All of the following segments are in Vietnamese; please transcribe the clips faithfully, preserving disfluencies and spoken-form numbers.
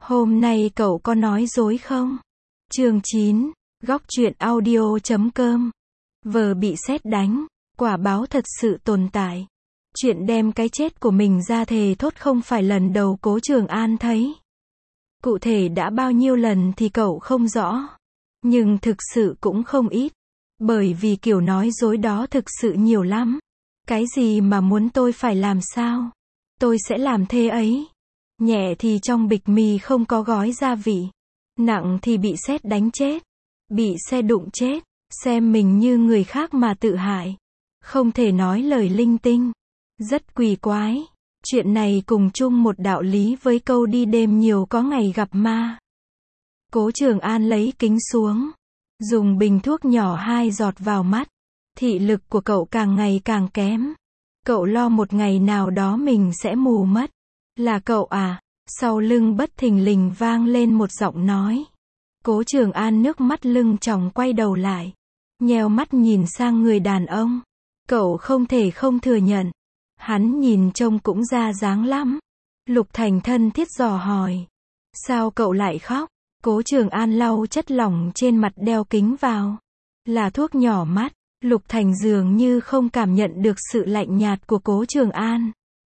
Hôm nay cậu có nói dối không? Chương chín, góc truyện audio chấm com. Vờ bị sét đánh, quả báo thật sự tồn tại. Chuyện đem cái chết của mình ra thề thốt không phải lần đầu Cố Trường An thấy. Cụ thể đã bao nhiêu lần thì cậu không rõ. Nhưng thực sự cũng không ít. Bởi vì kiểu nói dối đó thực sự nhiều lắm. Cái gì mà muốn tôi phải làm sao? Tôi sẽ làm thế ấy. Nhẹ thì trong bịch mì không có gói gia vị. Nặng thì bị sét đánh chết. Bị xe đụng chết. Xem mình như người khác mà tự hại. Không thể nói lời linh tinh. Rất kỳ quái. Chuyện này cùng chung một đạo lý với câu đi đêm nhiều có ngày gặp ma. Cố Trường An lấy kính xuống. Dùng bình thuốc nhỏ hai giọt vào mắt. Thị lực của cậu càng ngày càng kém. Cậu lo một ngày nào đó mình sẽ mù mất. Là cậu à? Sau lưng bất thình lình vang lên một giọng nói. Cố Trường An nước mắt lưng tròng quay đầu lại. Nheo mắt nhìn sang người đàn ông. Cậu không thể không thừa nhận. Hắn nhìn trông cũng ra dáng lắm. Lục Thành thân thiết dò hỏi. Sao cậu lại khóc? Cố Trường An lau chất lỏng trên mặt đeo kính vào. Là thuốc nhỏ mắt. Lục Thành dường như không cảm nhận được sự lạnh nhạt của Cố Trường An.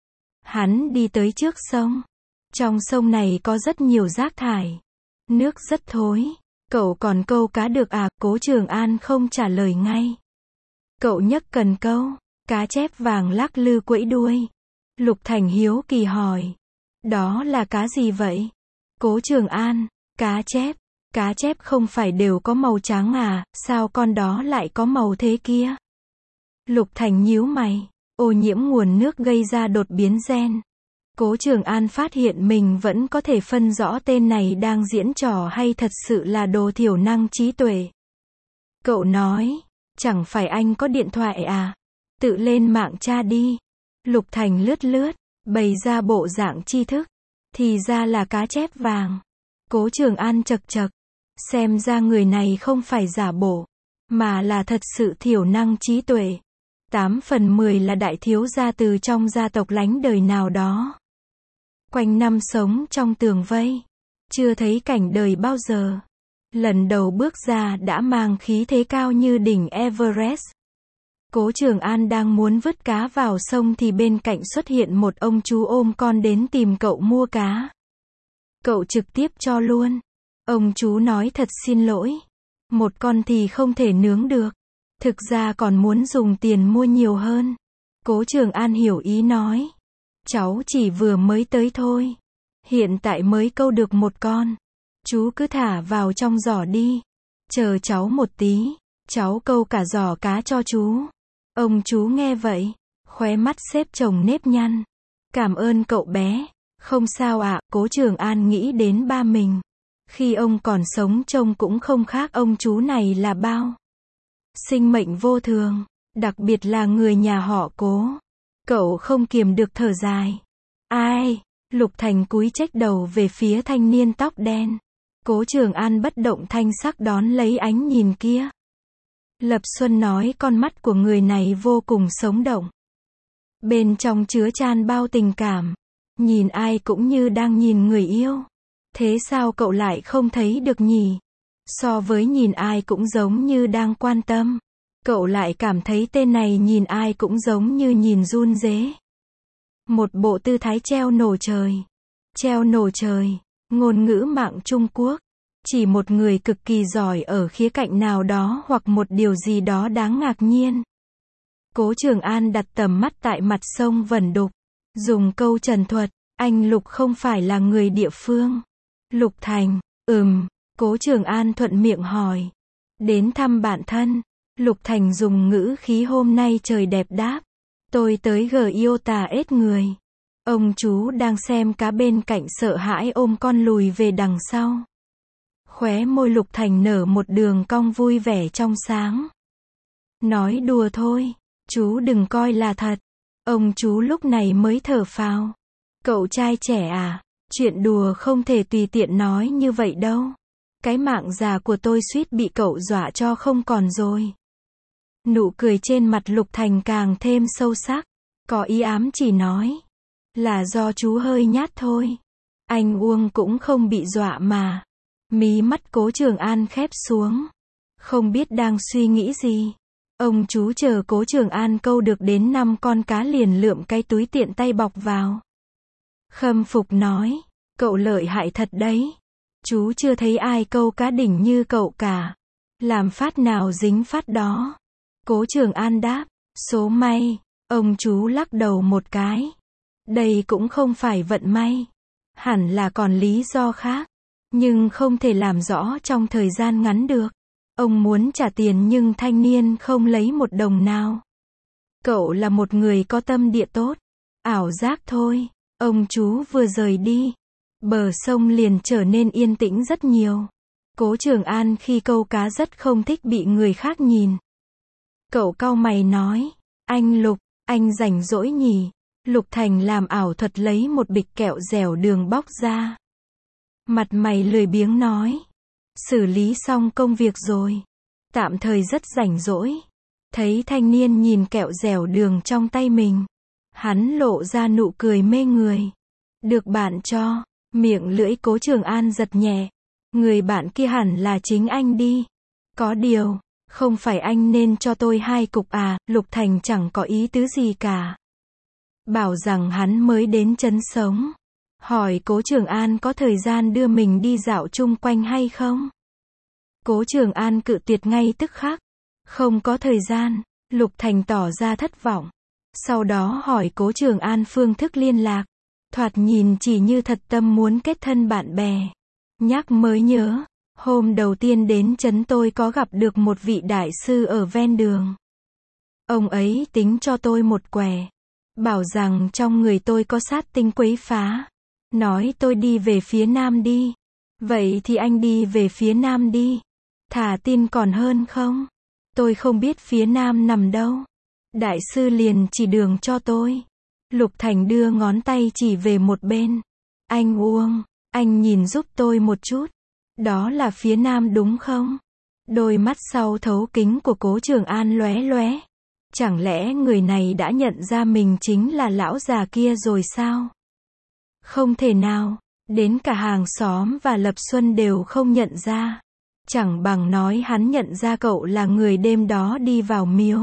Hắn đi tới trước sông. Trong sông này có rất nhiều rác thải. Nước rất thối. Cậu còn câu cá được à? Cố Trường An không trả lời ngay. Cậu nhấc cần câu. Cá chép vàng lắc lư quẫy đuôi. Lục Thành hiếu kỳ hỏi. Đó là cá gì vậy? Cố Trường An. Cá chép. Cá chép không phải đều có màu trắng à? Sao con đó lại có màu thế kia? Lục Thành nhíu mày. Ô nhiễm nguồn nước gây ra đột biến gen. Cố Trường An phát hiện mình vẫn có thể phân rõ tên này đang diễn trò hay thật sự là đồ thiểu năng trí tuệ. Cậu nói, chẳng phải anh có điện thoại à? Tự lên mạng tra đi. Lục Thành lướt lướt, bày ra bộ dạng tri thức. Thì ra là cá chép vàng. Cố Trường An chật chật. Xem ra người này không phải giả bộ, mà là thật sự thiểu năng trí tuệ. Tám phần mười là đại thiếu gia từ trong gia tộc lánh đời nào đó. Quanh năm sống trong tường vây. Chưa thấy cảnh đời bao giờ. Lần đầu bước ra đã mang khí thế cao như đỉnh Everest. Cố Trường An đang muốn vứt cá vào sông thì bên cạnh xuất hiện một ông chú ôm con đến tìm cậu mua cá. Cậu trực tiếp cho luôn. Ông chú nói thật xin lỗi. Một con thì không thể nướng được. Thực ra còn muốn dùng tiền mua nhiều hơn. Cố Trường An hiểu ý nói. Cháu chỉ vừa mới tới thôi. Hiện tại mới câu được một con. Chú cứ thả vào trong giỏ đi. Chờ cháu một tí. Cháu câu cả giỏ cá cho chú. Ông chú nghe vậy. Khóe mắt xếp chồng nếp nhăn. Cảm ơn cậu bé. Không sao ạ. Cố Trường An nghĩ đến ba mình. Khi ông còn sống trông cũng không khác ông chú này là bao. Sinh mệnh vô thường. Đặc biệt là người nhà họ Cố. Cậu không kiềm được thở dài. Ai? Lục Thành cúi chếch đầu về phía thanh niên tóc đen. Cố Trường An bất động thanh sắc đón lấy ánh nhìn kia. Lập Xuân nói con mắt của người này vô cùng sống động. Bên trong chứa chan bao tình cảm. Nhìn ai cũng như đang nhìn người yêu. Thế sao cậu lại không thấy được nhỉ? So với nhìn ai cũng giống như đang quan tâm. Cậu lại cảm thấy tên này nhìn ai cũng giống như nhìn run rế. Một bộ tư thái treo nổ trời. Treo nổ trời. Ngôn ngữ mạng Trung Quốc. Chỉ một người cực kỳ giỏi ở khía cạnh nào đó hoặc một điều gì đó đáng ngạc nhiên. Cố Trường An đặt tầm mắt tại mặt sông Vẩn Đục. Dùng câu trần thuật. Anh Lục không phải là người địa phương. Lục Thành. Ừm. Cố Trường An thuận miệng hỏi. Đến thăm bạn thân. Lục Thành dùng ngữ khí hôm nay trời đẹp đáp. Tôi tới Giota ết người. Ông chú đang xem cá bên cạnh sợ hãi ôm con lùi về đằng sau. Khóe môi Lục Thành nở một đường cong vui vẻ trong sáng. Nói đùa thôi. Chú đừng coi là thật. Ông chú lúc này mới thở phào. Cậu trai trẻ à? Chuyện đùa không thể tùy tiện nói như vậy đâu. Cái mạng già của tôi suýt bị cậu dọa cho không còn rồi. Nụ cười trên mặt Lục Thành càng thêm sâu sắc. Có ý ám chỉ nói. Là do chú hơi nhát thôi. Anh Uông cũng không bị dọa mà. Mí mắt Cố Trường An khép xuống. Không biết đang suy nghĩ gì. Ông chú chờ Cố Trường An câu được đến năm con cá liền lượm cái túi tiện tay bọc vào. Khâm phục nói, cậu lợi hại thật đấy. Chú chưa thấy ai câu cá đỉnh như cậu cả. Làm phát nào dính phát đó. Cố Trường An đáp, số may. Ông chú lắc đầu một cái. Đây cũng không phải vận may. Hẳn là còn lý do khác. Nhưng không thể làm rõ trong thời gian ngắn được. Ông muốn trả tiền nhưng thanh niên không lấy một đồng nào. Cậu là một người có tâm địa tốt. Ảo giác thôi. Ông chú vừa rời đi. Bờ sông liền trở nên yên tĩnh rất nhiều. Cố Trường An khi câu cá rất không thích bị người khác nhìn. Cậu cau mày nói, anh Lục, anh rảnh rỗi nhỉ? Lục Thành làm ảo thuật lấy một bịch kẹo dẻo đường bóc ra. Mặt mày lười biếng nói, xử lý xong công việc rồi. Tạm thời rất rảnh rỗi. Thấy thanh niên nhìn kẹo dẻo đường trong tay mình. Hắn lộ ra nụ cười mê người. Được bạn cho. Miệng lưỡi Cố Trường An giật nhẹ. Người bạn kia hẳn là chính anh đi. Có điều, không phải anh nên cho tôi hai cục à? Lục Thành chẳng có ý tứ gì cả. Bảo rằng hắn mới đến trấn sống. Hỏi Cố Trường An có thời gian đưa mình đi dạo chung quanh hay không? Cố Trường An cự tuyệt ngay tức khắc. Không có thời gian. Lục Thành tỏ ra thất vọng. Sau đó hỏi Cố Trường An phương thức liên lạc. Thoạt nhìn chỉ như thật tâm muốn kết thân bạn bè. Nhắc mới nhớ, hôm đầu tiên đến trấn tôi có gặp được một vị đại sư ở ven đường. Ông ấy tính cho tôi một quẻ. Bảo rằng trong người tôi có sát tinh quấy phá. Nói tôi đi về phía nam đi. Vậy thì anh đi về phía nam đi. Thả tin còn hơn không? Tôi không biết phía nam nằm đâu. Đại sư liền chỉ đường cho tôi. Lục Thành đưa ngón tay chỉ về một bên. Anh Uông, anh nhìn giúp tôi một chút. Đó là phía nam đúng không? Đôi mắt sau thấu kính của Cố Trường An lóe lóe. Chẳng lẽ người này đã nhận ra mình chính là lão già kia rồi sao? Không thể nào. Đến cả hàng xóm và Lập Xuân đều không nhận ra. Chẳng bằng nói hắn nhận ra cậu là người đêm đó đi vào miếu.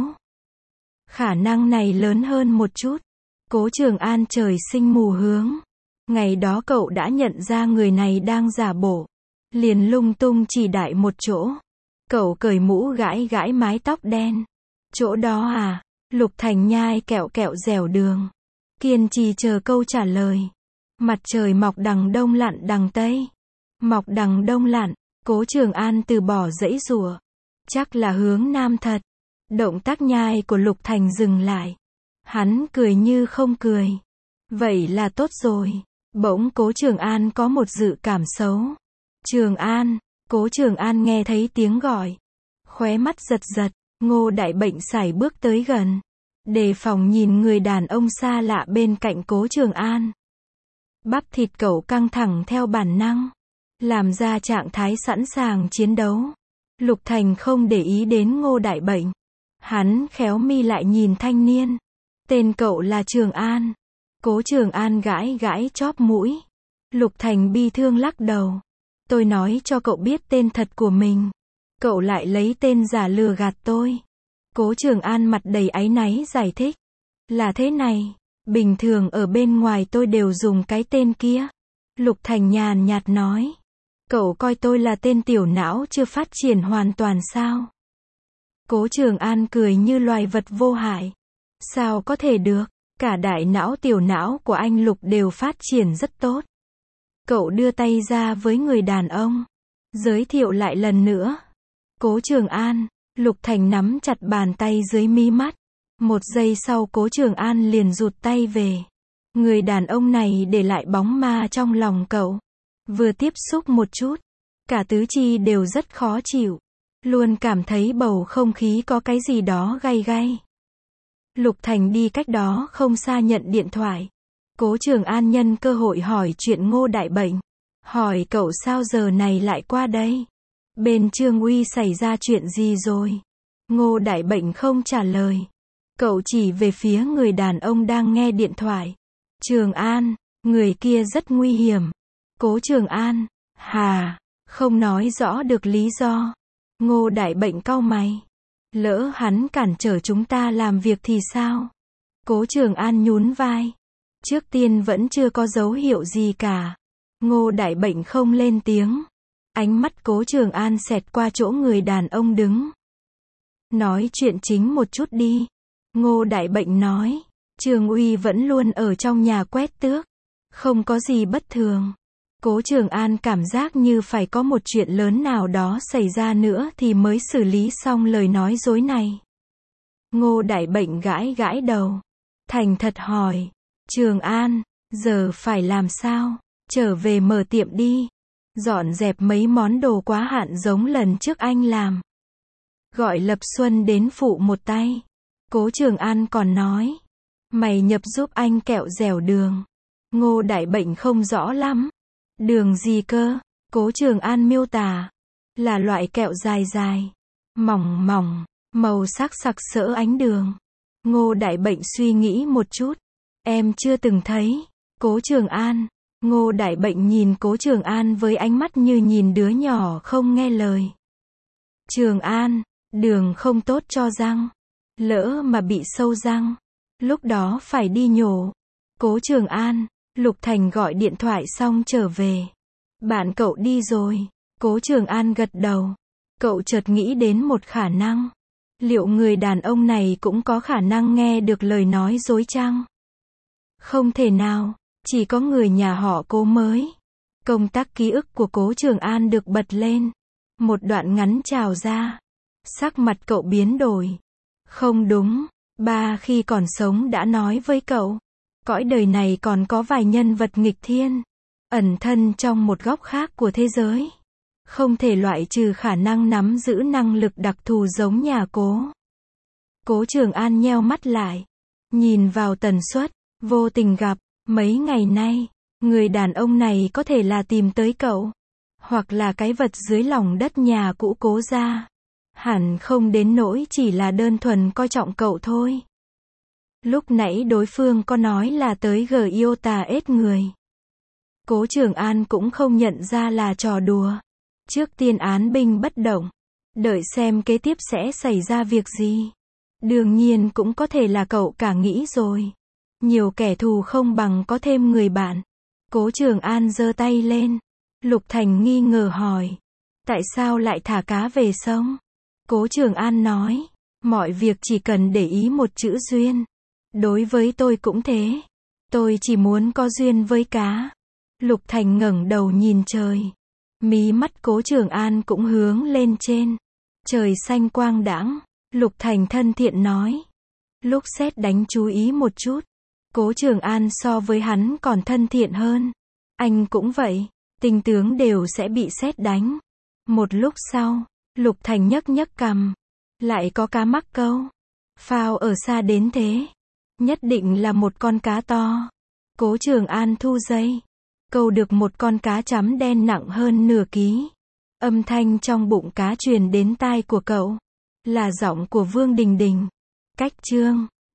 Khả năng này lớn hơn một chút. Cố Trường An trời sinh mù hướng. Ngày đó cậu đã nhận ra người này đang giả bộ. Liền lung tung chỉ đại một chỗ. Cậu cởi mũ gãi gãi mái tóc đen. Chỗ đó à? Lục Thành nhai kẹo kẹo dẻo đường. Kiên trì chờ câu trả lời. Mặt trời mọc đằng đông lặn đằng tây. Mọc đằng đông lặn. Cố Trường An từ bỏ dãy rủa. Chắc là hướng nam thật. Động tác nhai của Lục Thành dừng lại. Hắn cười như không cười. Vậy là tốt rồi. Bỗng Cố Trường An có một dự cảm xấu. Trường An. Cố Trường An nghe thấy tiếng gọi. Khóe mắt giật giật. Ngô Đại Bệnh sải bước tới gần. Đề phòng nhìn người đàn ông xa lạ bên cạnh Cố Trường An. Bắp thịt cậu căng thẳng theo bản năng. Làm ra trạng thái sẵn sàng chiến đấu. Lục Thành không để ý đến Ngô Đại Bệnh. Hắn khéo mi lại nhìn thanh niên. Tên cậu là Trường An. Cố Trường An gãi gãi chóp mũi. Lục Thành bi thương lắc đầu. Tôi nói cho cậu biết tên thật của mình. Cậu lại lấy tên giả lừa gạt tôi. Cố Trường An mặt đầy áy náy giải thích. Là thế này. Bình thường ở bên ngoài tôi đều dùng cái tên kia. Lục Thành nhàn nhạt nói. Cậu coi tôi là tên tiểu não chưa phát triển hoàn toàn sao? Cố Trường An cười như loài vật vô hại. Sao có thể được? Cả đại não tiểu não của anh Lục đều phát triển rất tốt. Cậu đưa tay ra với người đàn ông. Giới thiệu lại lần nữa. Cố Trường An. Lục Thành nắm chặt bàn tay dưới mí mắt. Một giây sau Cố Trường An liền rụt tay về. Người đàn ông này để lại bóng ma trong lòng cậu. Vừa tiếp xúc một chút. Cả tứ chi đều rất khó chịu. Luôn cảm thấy bầu không khí có cái gì đó gay gay. Lục Thành đi cách đó không xa nhận điện thoại. Cố Trường An nhân cơ hội hỏi chuyện Ngô Đại Bệnh. Hỏi cậu sao giờ này lại qua đây? Bên Trương Uy xảy ra chuyện gì rồi? Ngô Đại Bệnh không trả lời. Cậu chỉ về phía người đàn ông đang nghe điện thoại. Trường An, người kia rất nguy hiểm. Cố Trường An, hà, không nói rõ được lý do. Ngô Đại Bệnh cau mày. Lỡ hắn cản trở chúng ta làm việc thì sao? Cố Trường An nhún vai. Trước tiên vẫn chưa có dấu hiệu gì cả. Ngô Đại Bệnh không lên tiếng. Ánh mắt Cố Trường An xẹt qua chỗ người đàn ông đứng. Nói chuyện chính một chút đi. Ngô Đại Bệnh nói. Trường Uy vẫn luôn ở trong nhà quét tước. Không có gì bất thường. Cố Trường An cảm giác như phải có một chuyện lớn nào đó xảy ra nữa thì mới xử lý xong lời nói dối này. Ngô Đại Bệnh gãi gãi đầu. Thành thật hỏi. Trường An, giờ phải làm sao? Trở về mở tiệm đi. Dọn dẹp mấy món đồ quá hạn giống lần trước anh làm. Gọi Lập Xuân đến phụ một tay. Cố Trường An còn nói. Mày nhập giúp anh kẹo dẻo đường. Ngô Đại Bệnh không rõ lắm. Đường gì cơ? Cố Trường An miêu tả. Là loại kẹo dài dài. Mỏng mỏng. Màu sắc sặc sỡ ánh đường. Ngô Đại Bệnh suy nghĩ một chút. Em chưa từng thấy. Cố Trường An. Ngô Đại Bệnh nhìn Cố Trường An với ánh mắt như nhìn đứa nhỏ không nghe lời. Trường An, đường không tốt cho răng. Lỡ mà bị sâu răng. Lúc đó phải đi nhổ. Cố Trường An. Lục Thành gọi điện thoại xong trở về. Bạn cậu đi rồi. Cố Trường An gật đầu. Cậu chợt nghĩ đến một khả năng. Liệu người đàn ông này cũng có khả năng nghe được lời nói dối chăng? Không thể nào. Chỉ có người nhà họ Cố mới. Công tắc ký ức của Cố Trường An được bật lên. Một đoạn ngắn trào ra. Sắc mặt cậu biến đổi. Không đúng. Ba khi còn sống đã nói với cậu. Cõi đời này còn có vài nhân vật nghịch thiên. Ẩn thân trong một góc khác của thế giới. Không thể loại trừ khả năng nắm giữ năng lực đặc thù giống nhà Cố. Cố Trường An nheo mắt lại. Nhìn vào tần suất. Vô tình gặp. Mấy ngày nay. Người đàn ông này có thể là tìm tới cậu. Hoặc là cái vật dưới lòng đất nhà cũ Cố gia. Hẳn không đến nỗi chỉ là đơn thuần coi trọng cậu thôi. Lúc nãy đối phương có nói là tới gờ yêu tà ết người. Cố Trường An cũng không nhận ra là trò đùa. Trước tiên án binh bất động. Đợi xem kế tiếp sẽ xảy ra việc gì. Đương nhiên cũng có thể là cậu cả nghĩ rồi. Nhiều kẻ thù không bằng có thêm người bạn. Cố Trường An giơ tay lên. Lục Thành nghi ngờ hỏi. Tại sao lại thả cá về sông? Cố Trường An nói. Mọi việc chỉ cần để ý một chữ duyên. Đối với tôi cũng thế. Tôi chỉ muốn có duyên với cá. Lục Thành ngẩng đầu nhìn trời. Mí mắt Cố Trường An cũng hướng lên trên. Trời xanh quang đãng. Lục Thành thân thiện nói. Lúc sét đánh chú ý một chút. Cố Trường An so với hắn còn thân thiện hơn. Anh cũng vậy. Tinh tướng đều sẽ bị sét đánh. Một lúc sau, Lục Thành nhấc nhấc cằm. Lại có cá mắc câu. Phao ở xa đến thế. Nhất định là một con cá to. Cố Trường An thu dây. Câu được một con cá chấm đen nặng hơn nửa ký. Âm thanh trong bụng cá truyền đến tai của cậu. Là giọng của Vương Đình Đình. Cách chương